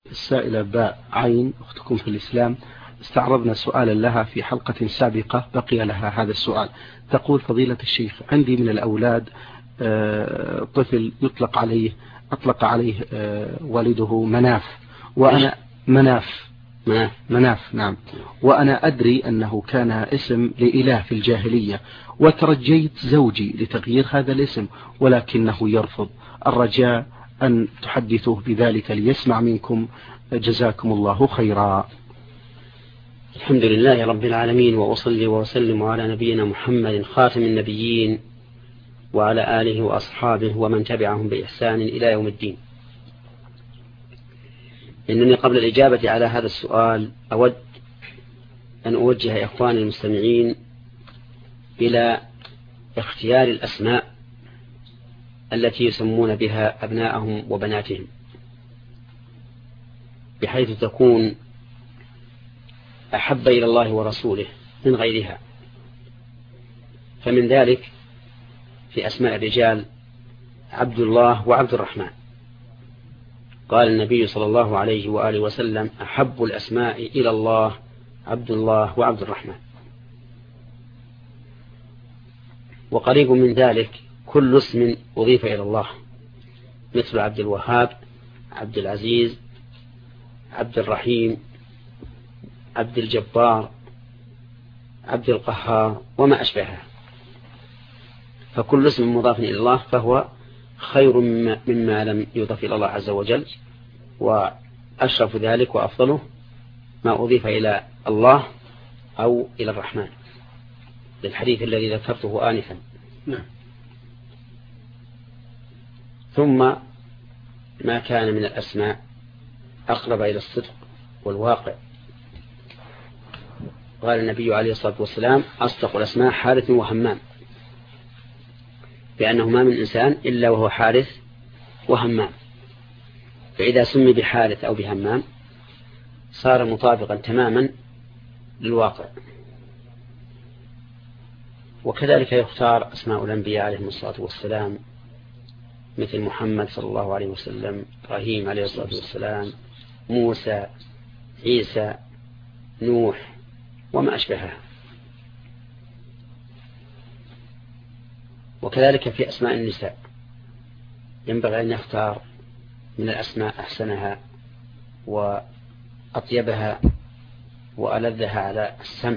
السائلة باء عين أختكم في الإسلام، استعرضنا سؤالا لها في حلقة سابقة بقي لها هذا السؤال. تقول: فضيلة الشيخ، عندي من الأولاد طفل أطلق عليه والده مناف، وأنا مناف نعم، وأنا أدري أنه كان اسم لإله في الجاهلية، وترجيت زوجي لتغيير هذا الاسم ولكنه يرفض. الرجاء أن تحدثوه بذلك ليسمع منكم، جزاكم الله خيرا. الحمد لله رب العالمين، وأصلي وأسلم على نبينا محمد خاتم النبيين وعلى آله وأصحابه ومن تبعهم بإحسان إلى يوم الدين. إنني قبل الإجابة على هذا السؤال أود أن أوجه إخواني المستمعين إلى اختيار الأسماء التي يسمون بها أبناءهم وبناتهم، بحيث تكون أحب إلى الله ورسوله من غيرها. فمن ذلك في أسماء الرجال عبد الله وعبد الرحمن. قال النبي صلى الله عليه وآله وسلم: أحب الأسماء إلى الله عبد الله وعبد الرحمن. وقريب من ذلك كل اسم أضيف إلى الله، مثل عبد الوهاب، عبد العزيز، عبد الرحيم، عبد الجبار، عبد القهار وما أشبهه. فكل اسم مضاف إلى الله فهو خير مما لم يضف إلى الله عز وجل، وأشرف ذلك وأفضله ما أضيف إلى الله أو إلى الرحمن، للحديث الذي ذكرته آنفا. ثم ما كان من الأسماء أقرب إلى الصدق والواقع. قال النبي عليه الصلاة والسلام: أصدق الأسماء حارث وهمام، بأنه ما من إنسان إلا وهو حارث وهمام. فإذا سمي بحارث أو بهمام صار مطابقا تماما للواقع. وكذلك يختار أسماء الأنبياء عليهم الصلاة والسلام، مثل محمد صلى الله عليه وسلم، إبراهيم عليه الصلاة والسلام، موسى، عيسى، نوح وما أشبهه. وكذلك في أسماء النساء ينبغي أن يختار من الأسماء أحسنها وأطيبها وألذها على السمع،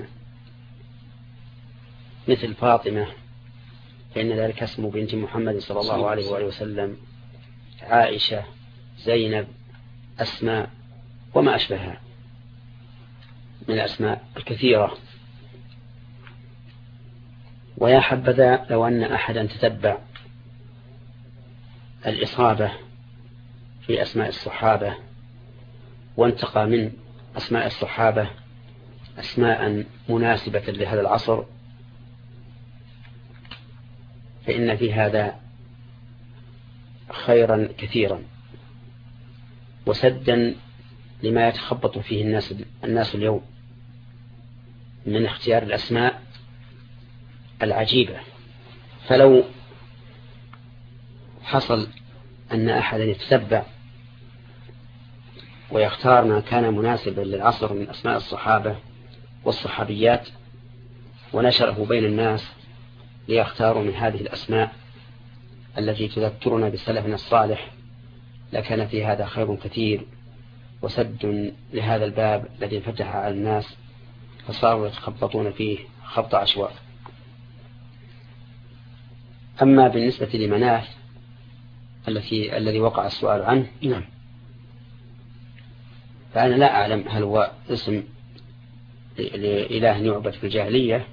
مثل فاطمة، فإن ذلك اسم بنت محمد صلى الله عليه وآله وسلم، عائشة، زينب، أسماء وما أشبهها من الأسماء الكثيرة. ويا حبذا لو أن أحدا تتبع الإصابة في أسماء الصحابة وانتقى من أسماء الصحابة أسماء مناسبة لهذا العصر، فإن في هذا خيرا كثيرا وسدا لما يتخبط فيه الناس اليوم من اختيار الأسماء العجيبة. فلو حصل أن أحدا يتتبع ويختار ما كان مناسبا للعصر من أسماء الصحابة والصحابيات ونشره بين الناس ليختاروا من هذه الأسماء التي تذكرنا بسلفنا الصالح، لكان في هذا خير كثير وسد لهذا الباب الذي فتح على الناس فصاروا يتخبطون فيه خبط عشواء. أما بالنسبة لمناف الذي وقع السؤال عنه، فأنا لا أعلم هل هو اسم لإله يعبد في الجاهلية،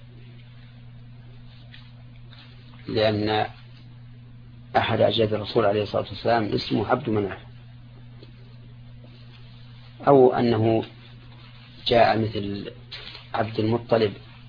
لأن أحد أجداد الرسول عليه الصلاة والسلام اسمه عبد مناف، أو أنه جاء مثل عبد المطلب.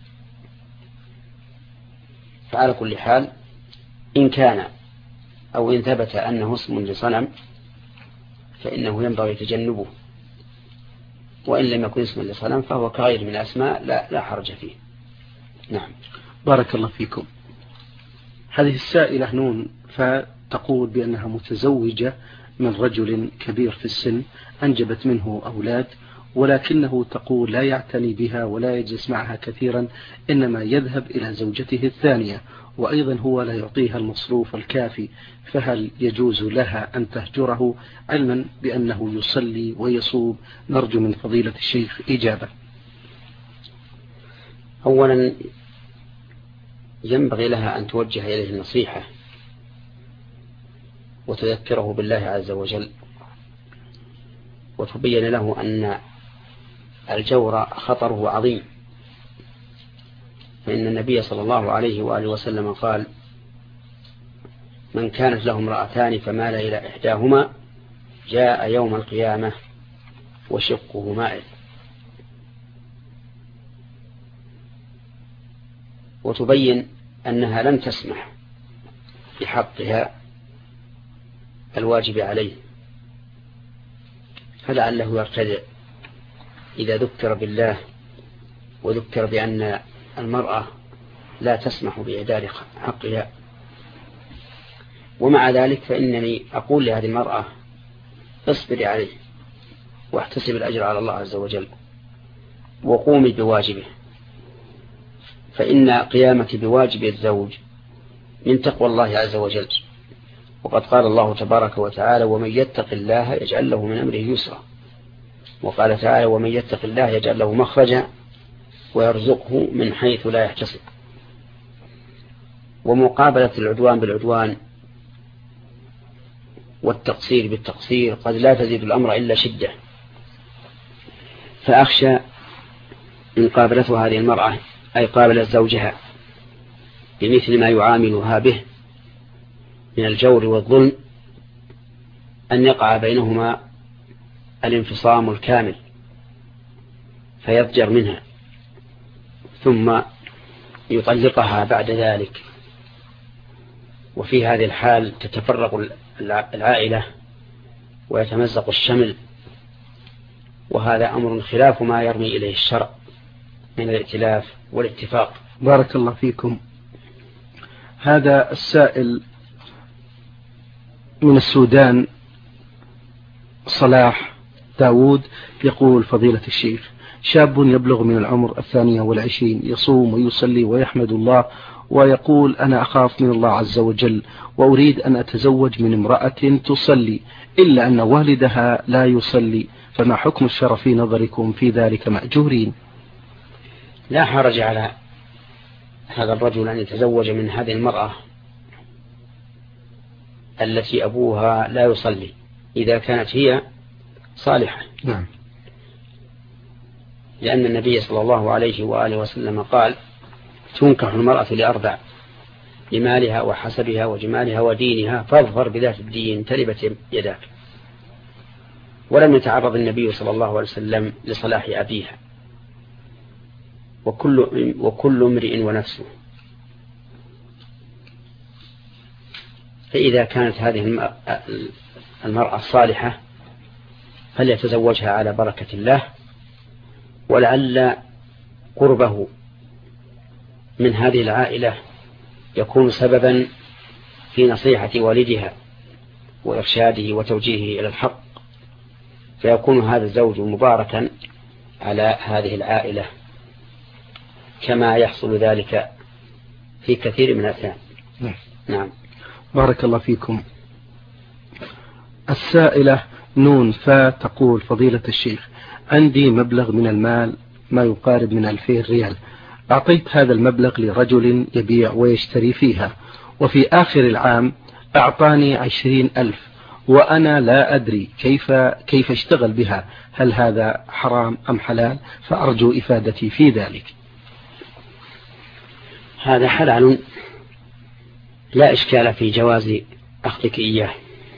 فعلى كل حال إن كان أو إن ثبت أنه اسم لصنم فإنه ينبغي تجنبه، وإن لم يكن اسما لصنم فهو كغير من الأسماء لا حرج فيه. نعم، بارك الله فيكم. هذه السائلة نون فتقول بأنها متزوجة من رجل كبير في السن أنجبت منه أولاد، ولكنه تقول لا يعتني بها ولا يجلس معها كثيرا، إنما يذهب إلى زوجته الثانية، وأيضا هو لا يعطيها المصروف الكافي، فهل يجوز لها أن تهجره علما بأنه يصلي ويصوم؟ نرجو من فضيلة الشيخ إجابة. أولا ينبغي لها أن توجه إليه النصيحة وتذكره بالله عز وجل، وتبين له أن الجور خطره عظيم، فإن النبي صلى الله عليه وآله وسلم قال: من كانت له امرأتان فمال إلى إحداهما جاء يوم القيامة وشقه مائل. وتبين أنها لن تسمح بحقها الواجب عليه، فلعله يرتدع إذا ذكر بالله وذكر بأن المرأة لا تسمح بإعداد حقها. ومع ذلك فإنني أقول لهذه المرأة: اصبري عليه واحتسب الأجر على الله عز وجل وقومي بواجبه، فإن قيامك بواجب الزوج من تقوى الله عز وجل. وقد قال الله تبارك وتعالى: ومن يتق الله يجعل له من أمره يسرا. وقال تعالى: ومن يتق الله يجعل له مخرجا ويرزقه من حيث لا يحتسب. ومقابلة العدوان بالعدوان والتقصير بالتقصير قد لا تزيد الأمر إلا شدة، فأخشى إن قابلته هذه المرأة أي قابلت زوجها بمثل ما يعاملها به من الجور والظلم أن يقع بينهما الانفصام الكامل فيضجر منها ثم يطلقها بعد ذلك، وفي هذه الحال تتفرق العائلة ويتمزق الشمل، وهذا أمر خلاف ما يرمي إليه الشرع من الائتلاف والاتفاق. بارك الله فيكم. هذا السائل من السودان صلاح داود يقول: فضيلة الشيخ، شاب يبلغ من العمر 22 يصوم ويصلي ويحمد الله ويقول: أنا أخاف من الله عز وجل وأريد أن أتزوج من امرأة تصلي، إلا أن والدها لا يصلي، فما حكم الشرع في نظركم في ذلك مأجورين؟ لا حرج على هذا الرجل أن يتزوج من هذه المرأة التي أبوها لا يصلي إذا كانت هي صالحة. نعم. لأن النبي صلى الله عليه وآله وسلم قال: تنكح المرأة لأربع: لمالها وحسبها وجمالها ودينها، فاظفر بذات الدين تربت يداك. ولم يتعرض النبي صلى الله عليه وسلم لصلاح أبيها، وكل امرئ ونفسه. فإذا كانت هذه المرأة الصالحة فليتزوجها على بركة الله، ولعل قربه من هذه العائلة يكون سببا في نصيحة والدها وإرشاده وتوجيهه إلى الحق، فيكون هذا الزوج مباركا على هذه العائلة، كما يحصل ذلك في كثير من الأحيان. نعم. بارك الله فيكم. السائلة نون فا تقول: فضيلة الشيخ، عندي مبلغ من المال ما يقارب من 2000 ريال، أعطيت هذا المبلغ لرجل يبيع ويشتري فيها، وفي آخر العام أعطاني 20,000 وأنا لا أدري كيف اشتغل بها، هل هذا حرام أم حلال؟ فأرجو إفادتي في ذلك. هذا حلال لا إشكال في جواز أخذك إياه.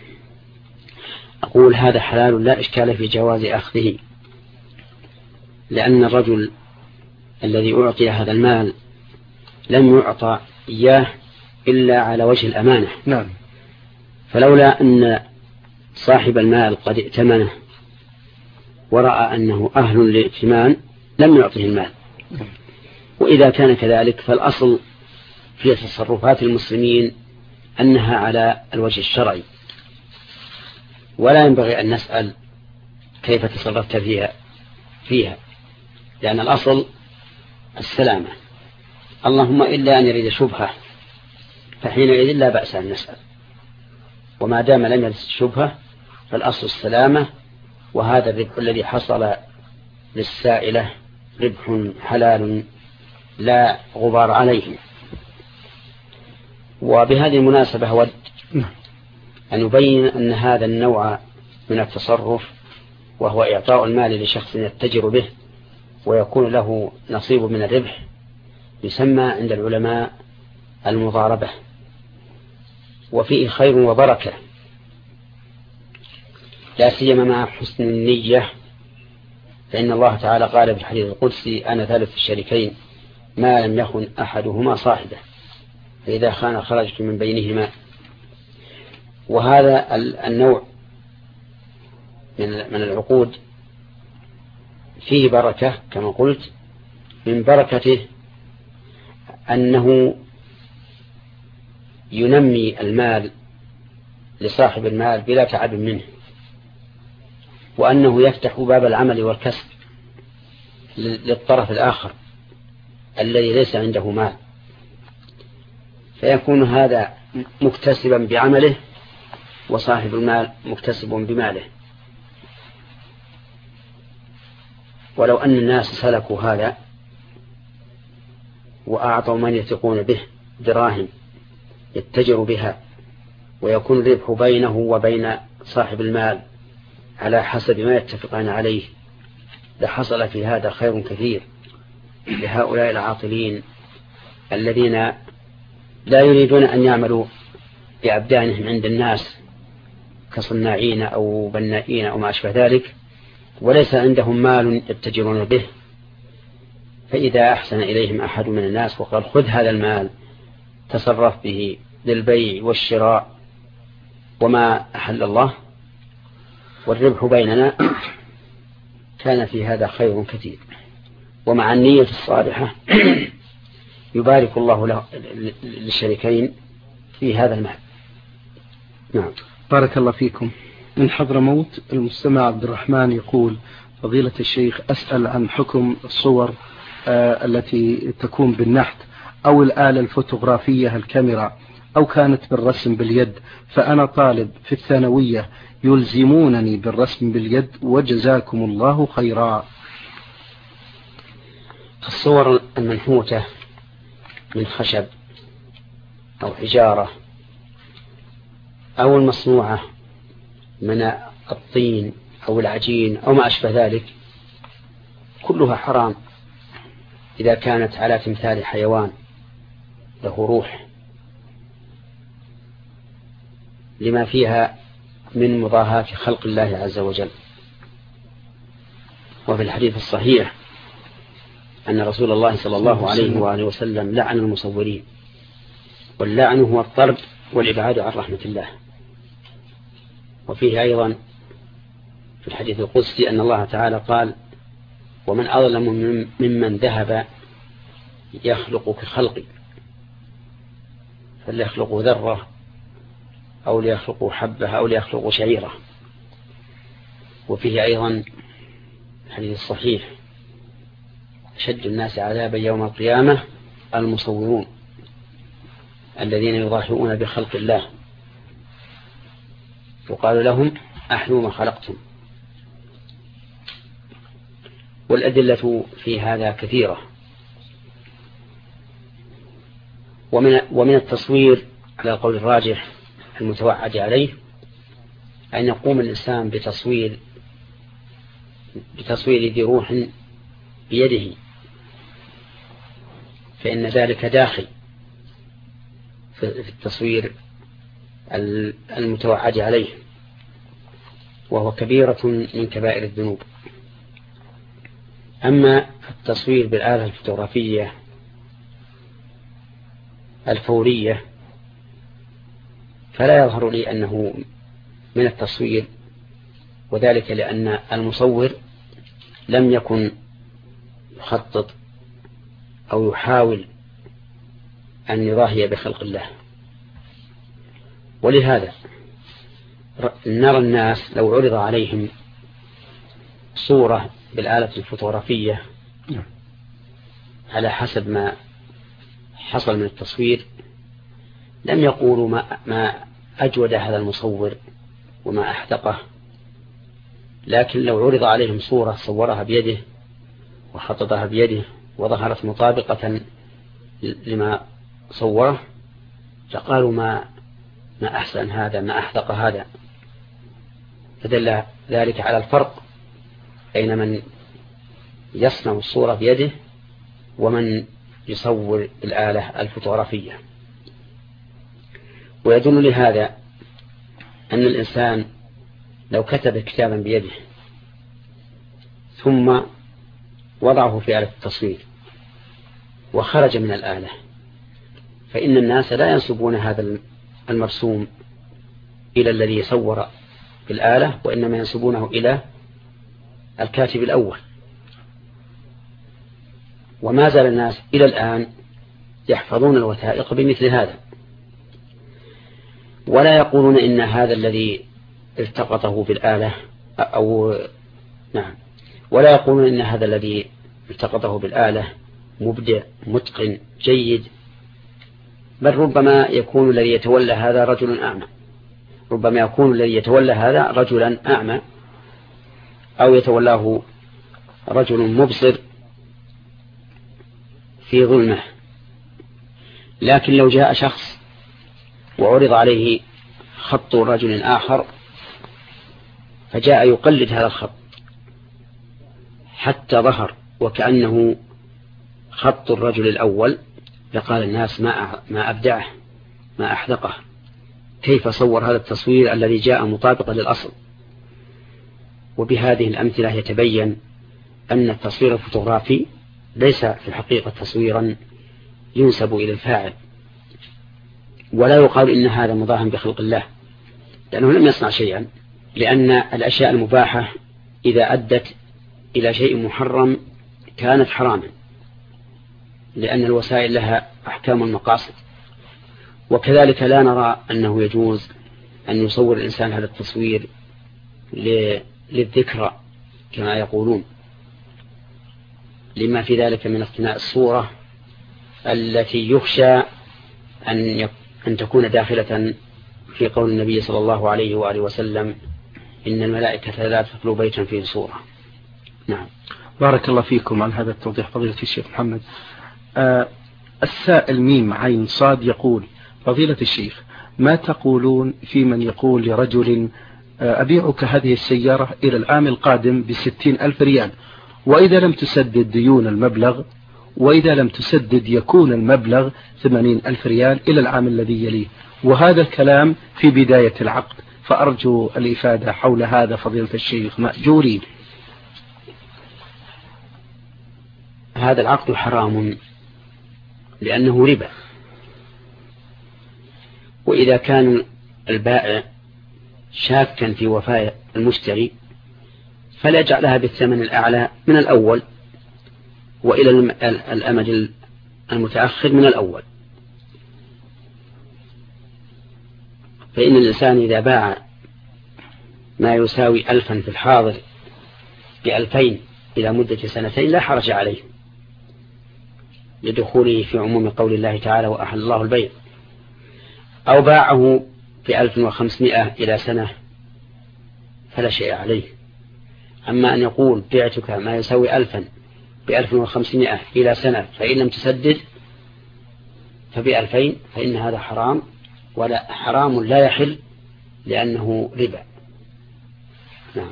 أقول هذا حلال لا إشكال في جواز أخذه، لأن الرجل الذي أعطي هذا المال لم يعطى إياه إلا على وجه الأمانة. نعم. فلولا أن صاحب المال قد ائتمنه ورأى أنه أهل للائتمان لم يعطه المال. وإذا كان كذلك فالأصل في تصرفات المسلمين أنها على الوجه الشرعي، ولا ينبغي أن نسأل كيف تصرفت فيها لأن الأصل السلامة، اللهم إلا أن يريد شبهة فحينئذ لا بأس أن نسأل، وما دام لم يرد شبهة فالأصل السلامة. وهذا الربح الذي حصل للسائلة ربح حلال لا غبار عليه. وبهذه المناسبة أود أن يبين أن هذا النوع من التصرف وهو إعطاء المال لشخص يتجر به ويكون له نصيب من الربح يسمى عند العلماء المضاربة، وفيه خير وبركة لا سيما مع حسن النية، فإن الله تعالى قال في الحديث القدسي أنا ثالث الشريكين ما لم يخن أحدهما صاحبه فإذا خان خرجت من بينهما. وهذا النوع من العقود فيه بركة كما قلت، من بركته أنه ينمي المال لصاحب المال بلا تعب منه، وأنه يفتح باب العمل والكسب للطرف الآخر الذي ليس عنده مال، فيكون هذا مكتسبا بعمله وصاحب المال مكتسب بماله. ولو أن الناس سلكوا هذا وأعطوا من يثقون به دراهم يتجر بها ويكون الربح بينه وبين صاحب المال على حسب ما يتفقان عليه لحصل في هذا خير كثير لهؤلاء العاطلين الذين لا يريدون أن يعملوا بأبدانهم عند الناس كصناعين أو بنائين أو ما أشبه ذلك، وليس عندهم مال يتجرون به. فإذا أحسن إليهم أحد من الناس وقال خذ هذا المال تصرف به للبيع والشراء وما أحل الله والربح بيننا، كان في هذا خير كثير. ومع النية الصالحة يبارك الله للشريكين في هذا المال. نعم. بارك الله فيكم. من حضرموت المستمع عبد الرحمن يقول فضيلة الشيخ أسأل عن حكم الصور التي تكون بالنحت أو الآلة الفوتوغرافية الكاميرا أو كانت بالرسم باليد، فأنا طالب في الثانوية يلزمونني بالرسم باليد وجزاكم الله خيرا. الصور المنحوتة من خشب أو حجارة أو المصنوعة من الطين أو العجين أو ما أشبه ذلك كلها حرام إذا كانت على تمثال حيوان له روح، لما فيها من مضاهاة خلق الله عز وجل. وفي الحديث الصحيح أن رسول الله صلى الله عليه وآله وسلم لعن المصورين، واللعن هو الطرد والإبعاد عن رحمة الله. وفيه أيضا في الحديث القدسي أن الله تعالى قال ومن أظلم ممن ذهب يخلق كخلقي فليخلق ذرة أو ليخلق حبة أو ليخلق شعيرة. وفيه أيضا الحديث الصحيح أشد الناس عذابا يوم القيامة المصورون الذين يضاهئون بخلق الله وقال لهم أحيوا ما خلقتم. والأدلة في هذا كثيرة. ومن التصوير على القول الراجح المتوعد عليه أن يقوم الإنسان بتصوير ذي روح بيده، فإن ذلك داخل في التصوير المتوعد عليه، وهو كبيرة من كبائر الذنوب. أما التصوير بالآلة الفوتوغرافية الفورية فلا يظهر لي أنه من التصوير، وذلك لأن المصور لم يكن يخطط أو يحاول أن يضاهي بخلق الله. ولهذا نرى الناس لو عرض عليهم صورة بالآلة الفوتوغرافية على حسب ما حصل من التصوير لم يقولوا ما أجود هذا المصور وما أحدقه، لكن لو عرض عليهم صورة صورها بيده وخططها بيده وظهرت مطابقة لما صوره فقالوا ما أحسن هذا، ما أحدق هذا. فدل ذلك على الفرق بين من يصنع الصورة بيده ومن يصور الآلة الفوتوغرافية. ويدل لهذا أن الإنسان لو كتب كتابا بيده ثم وضعه في آلة التصوير وخرج من الآلة فإن الناس لا ينسبون هذا المرسوم إلى الذي صور بالآلة، وإنما ينسبونه إلى الكاتب الأول. وما زال الناس إلى الآن يحفظون الوثائق بمثل هذا، ولا يقولون إن هذا الذي التقطه بالآلة ولا يقولون إن هذا الذي التقطه بالآلة مبدع متقن جيد، بل ربما يكون الذي يتولى هذا رجل أعمى، ربما يكون الذي يتولى هذا رجلا أعمى أو يتولاه رجل مبصر في ظلمه. لكن لو جاء شخص وعرض عليه خط رجل آخر فجاء يقلد هذا الخط حتى ظهر وكأنه خط الرجل الأول، فقال الناس ما أبدعه ما أحدقه، كيف صور هذا التصوير الذي جاء مطابقا للأصل. وبهذه الأمثلة يتبين أن التصوير الفوتوغرافي ليس في الحقيقة تصويرا ينسب إلى الفاعل، ولا يقال إن هذا مضاهم بخلق الله، لأنه لم يصنع شيئا، لأن الأشياء المباحة إذا أدت إلى شيء محرم كانت حراما، لأن الوسائل لها أحكام المقاصد. وكذلك لا نرى أنه يجوز أن يصور الإنسان هذا التصوير للذكرى كما يقولون، لما في ذلك من اقتناء الصورة التي يخشى أن تكون داخلة في قول النبي صلى الله عليه وآله وسلم إن الملائكة لا تدخل بيتا فيه صورة. نعم. بارك الله فيكم على هذا التوضيح فضيلة الشيخ محمد. السائل ميم عين صاد يقول: فضيلة الشيخ، ما تقولون في من يقول لرجل أبيعك هذه السيارة إلى العام القادم ب60,000 ريال، وإذا لم تسدد ديون المبلغ، وإذا لم تسدد يكون المبلغ 80,000 ريال إلى العام الذي يليه، وهذا الكلام في بداية العقد، فأرجو الإفادة حول هذا فضيلة الشيخ مأجورين. هذا العقد حرام لأنه ربا، وإذا كان البائع شاكا في وفاء المشتري فلا يجعلها بالثمن الأعلى من الأول وإلى الأمد المتأخر من الأول. فإن الإنسان إذا باع ما يساوي 1000 في الحاضر ب2000 إلى مدة 2 لا حرج عليه لدخوله في عموم قول الله تعالى وأحل الله البيع، أو باعه ب1500 إلى سنة فلا شيء عليه. أما أن يقول بعتك ما يساوي 1000 ب1500 إلى سنة فإن لم تسدد ب2000 فإن هذا حرام، ولا حرام لا يحل لأنه ربا. نعم.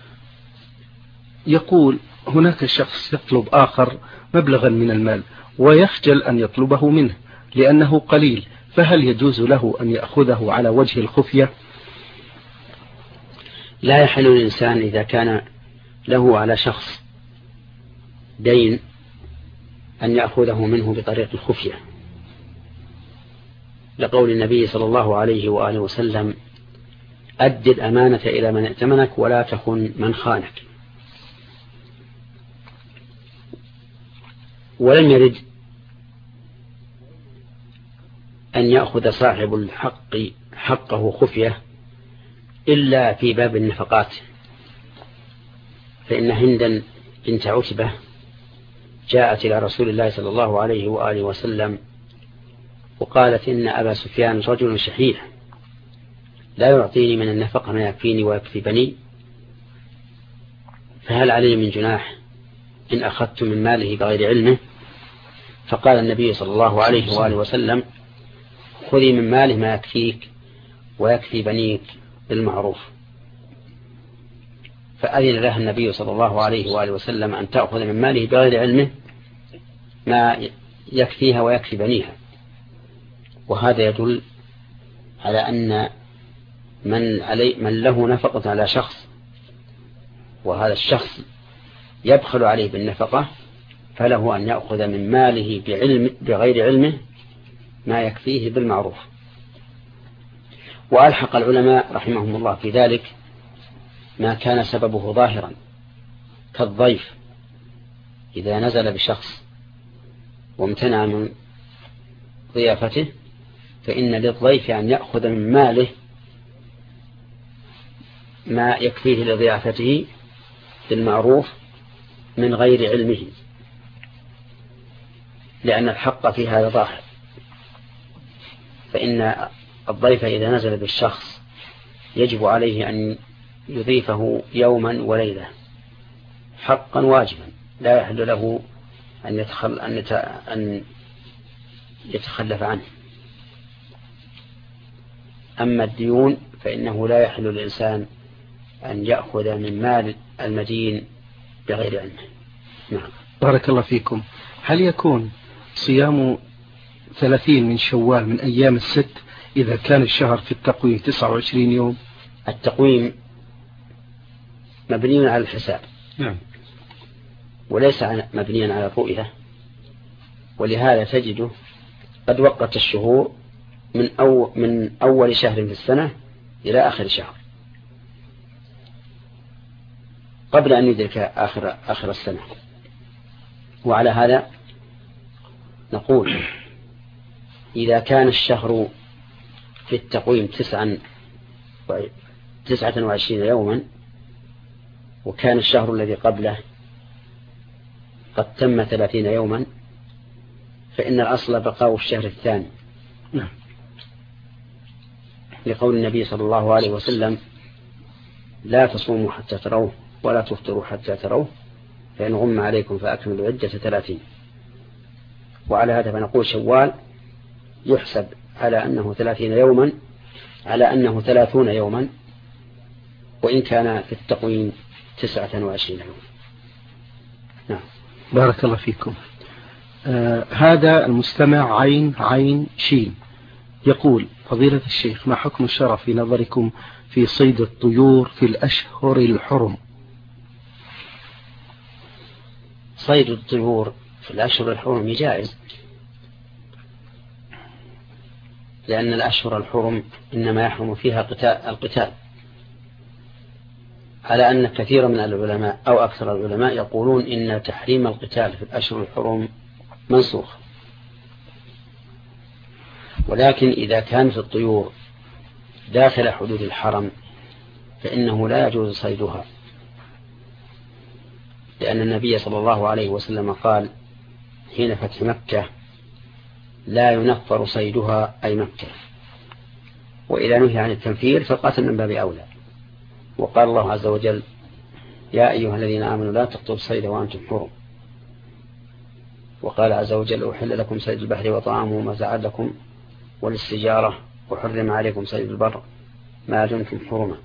يقول: هناك شخص يطلب آخر مبلغا من المال ويخجل أن يطلبه منه لأنه قليل، فهل يجوز له أن يأخذه على وجه الخفية؟ لا يحل للإنسان إذا كان له على شخص دين أن يأخذه منه بطريق الخفية، لقول النبي صلى الله عليه وآله وسلم: أد الأمانة إلى من ائتمنك ولا تخن من خانك. ولم يرد أن يأخذ صاحب الحق حقه خفية إلا في باب النفقات، فإن هندا بنت عتبة جاءت إلى رسول الله صلى الله عليه وآله وسلم وقالت إن أبا سفيان رجل شحيح لا يعطيني من النفقة ما يكفيني ويكفي بني، فهل علي من جناح إن أخذت من ماله بغير علمه؟ فقال النبي صلى الله عليه وآله وسلم خذي من ماله ما يكفيك ويكفي بنيك بالمعروف. فأذن لها النبي صلى الله عليه وآله وسلم أن تأخذ من ماله بغير علمه ما يكفيها ويكفي بنيها. وهذا يدل على أن من له نفقة على شخص وهذا الشخص يبخل عليه بالنفقة فله أن يأخذ من ماله بغير علمه ما يكفيه بالمعروف. وألحق العلماء رحمهم الله في ذلك ما كان سببه ظاهرا كالضيف إذا نزل بشخص وامتنع من ضيافته فإن للضيف أن يأخذ من ماله ما يكفيه لضيافته بالمعروف من غير علمه، لأن الحق في هذا ظاهر. فإن الضيف إذا نزل بالشخص يجب عليه أن يضيفه يوما وليلة حقا واجبا، لا يحل له أن يتخلف عنه. أما الديون فإنه لا يحل للإنسان أن يأخذ من مال المدين بغير علمه. نعم. بارك الله فيكم. هل يكون صيام 30 من شوال من أيام الست إذا كان الشهر في التقويم 29 يوم؟ التقويم مبني على الحساب، نعم، وليس مبنيا على الرؤية، ولهذا تجده قد وقت الشهور من أول شهر في السنة إلى آخر شهر قبل أن يدرك آخر السنة. وعلى هذا نقول إذا كان الشهر في التقويم 29 يوما وكان الشهر الذي قبله قد تم 30 يوما فإن الأصل بقاء الشهر الثاني، لقول النبي صلى الله عليه وسلم لا تصوموا حتى تروه ولا تفطروا حتى تروه فإن غم عليكم فأكملوا عدة 30. وعلى هذا فنقول شوال يحسب على أنه 30 يوما على أنه 30 يوما وإن كان في التقويم 29 يوما. نعم. بارك الله فيكم. هذا المستمع عين شين يقول فضيلة الشيخ ما حكم الشرع في نظركم في صيد الطيور في الأشهر الحرم؟ صيد الطيور في الأشهر الحرم جائز، لأن الأشهر الحرم إنما يحرم فيها القتال، على أن كثير من العلماء أو أكثر العلماء يقولون إن تحريم القتال في الأشهر الحرم منسوخ. ولكن إذا كانت الطيور داخل حدود الحرم فإنه لا يجوز صيدها، لأن النبي صلى الله عليه وسلم قال حين فتح مكة لا ينفر صيدها أي مكة، وإذا نهي عن التنفير فالقتل من باب أولى. وقال الله عز وجل يا أيها الذين آمنوا لا تقتلوا الصيد وأنتم حرم. وقال عز وجل أحل لكم صيد البحر وطعامه متاعا لكم وللسجارة وحرم عليكم صيد البر ما دمتم حرما.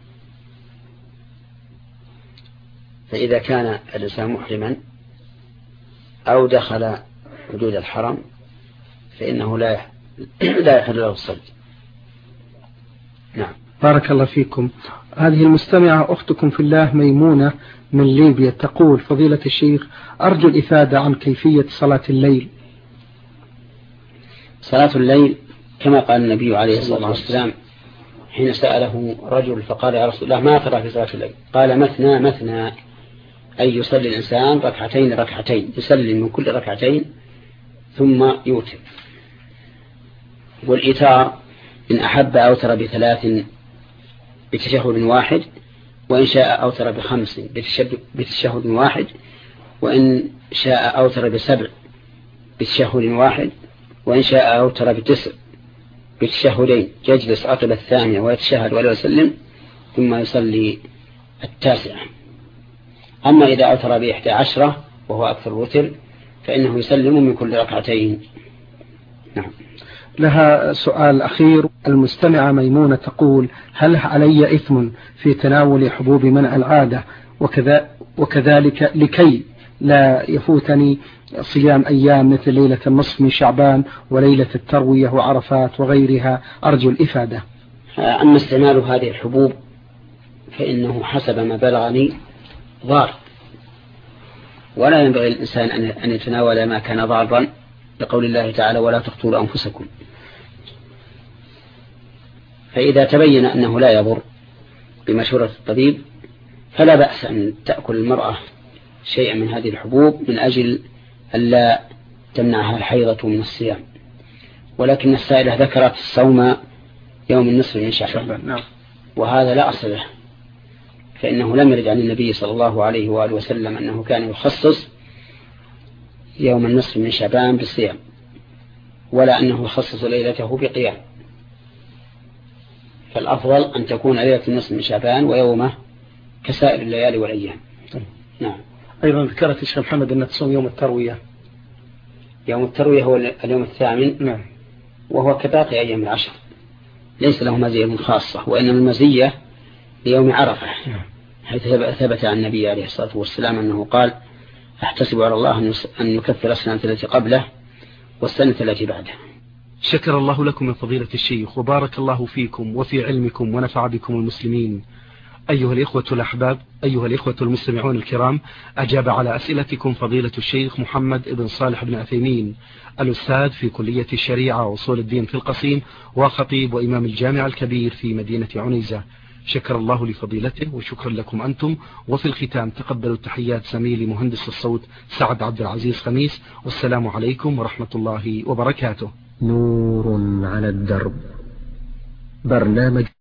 فإذا كان الإنسان محرما أو دخل حدود الحرم فإنه لا يحل له الصيد. نعم. بارك الله فيكم. هذه المستمعة أختكم في الله ميمونة من ليبيا تقول فضيلة الشيخ أرجو الإفادة عن كيفية صلاة الليل. صلاة الليل كما قال النبي عليه الصلاة والسلام حين سأله رجل فقال يا رسول الله ما ترى في صلاة الليل؟ قال مثنى مثنى، أي يصلي الإنسان ركعتين يسلم من كل ركعتين ثم يوتر. والإيتار إن أحب أوتر ب3 بتشهد واحد، وإن شاء أوتر ب5 بتشهد واحد، وإن شاء أوتر ب7 بتشهد واحد، وإن شاء أوتر ب9 بتشهدين، يجلس عقب الثانية ويتشهد ولا يسلم ثم يصلي 9. أما إذا أوتر ب11 وهو أكثر الوتر فإنه يسلم من كل 2 نعم. لها سؤال أخير. المستمعة ميمونة تقول: هل علي إثم في تناول حبوب منع العادة وكذلك لكي لا يفوتني صيام أيام مثل ليلة النصف من شعبان وليلة التروية وعرفات وغيرها؟ أرجو الإفادة. أما استعمال هذه الحبوب فإنه حسب ما بلغني ضار، ولا ينبغي الإنسان أن يتناول ما كان ضارا، لقول الله تعالى: ولا تقتلوا أنفسكم. فإذا تبين أنه لا يضر بمشورة الطبيب فلا بأس أن تأكل المرأة شيئا من هذه الحبوب من أجل ألا تمنعها الحيضة من الصيام. ولكن السائلة ذكرت الصوم يوم النصف من شعبان، وهذا لا أصل له، فإنه لم يرد عن النبي صلى الله عليه وآله وسلم أنه كان يخصص يوم النصف من شعبان بالصيام، ولا أنه يخصص ليلته بقيام. فالأفضل أن تكون ليلة النصف من شعبان ويومه كسائر الليالي والأيام. نعم. أيضا ذكرت الشيخ محمد أن تصوم يوم التروية. يوم التروية هو اليوم 8. نعم. وهو كباقي أيام العشر، ليس له مزية خاصة، وإنما المزية ليوم عرفة، حيث ثبت عن النبي عليه الصلاة والسلام أنه قال: أحتسب على الله أن يكفر السنة التي قبله والسنة التي بعده. شكر الله لكم من فضيلة الشيخ، وبارك الله فيكم وفي علمكم ونفع بكم المسلمين. أيها الإخوة الأحباب، أيها الإخوة المستمعون الكرام، أجاب على أسئلتكم فضيلة الشيخ محمد بن صالح بن عثيمين، الأستاذ في كلية الشريعة وأصول الدين في القصيم، وخطيب وإمام الجامع الكبير في مدينة عنيزة. شكر الله لفضيلته وشكرا لكم أنتم. وفي الختام تقبلوا تحيات زميلي مهندس الصوت سعد عبد العزيز خميس، والسلام عليكم ورحمة الله وبركاته. نور على الدرب، برنامج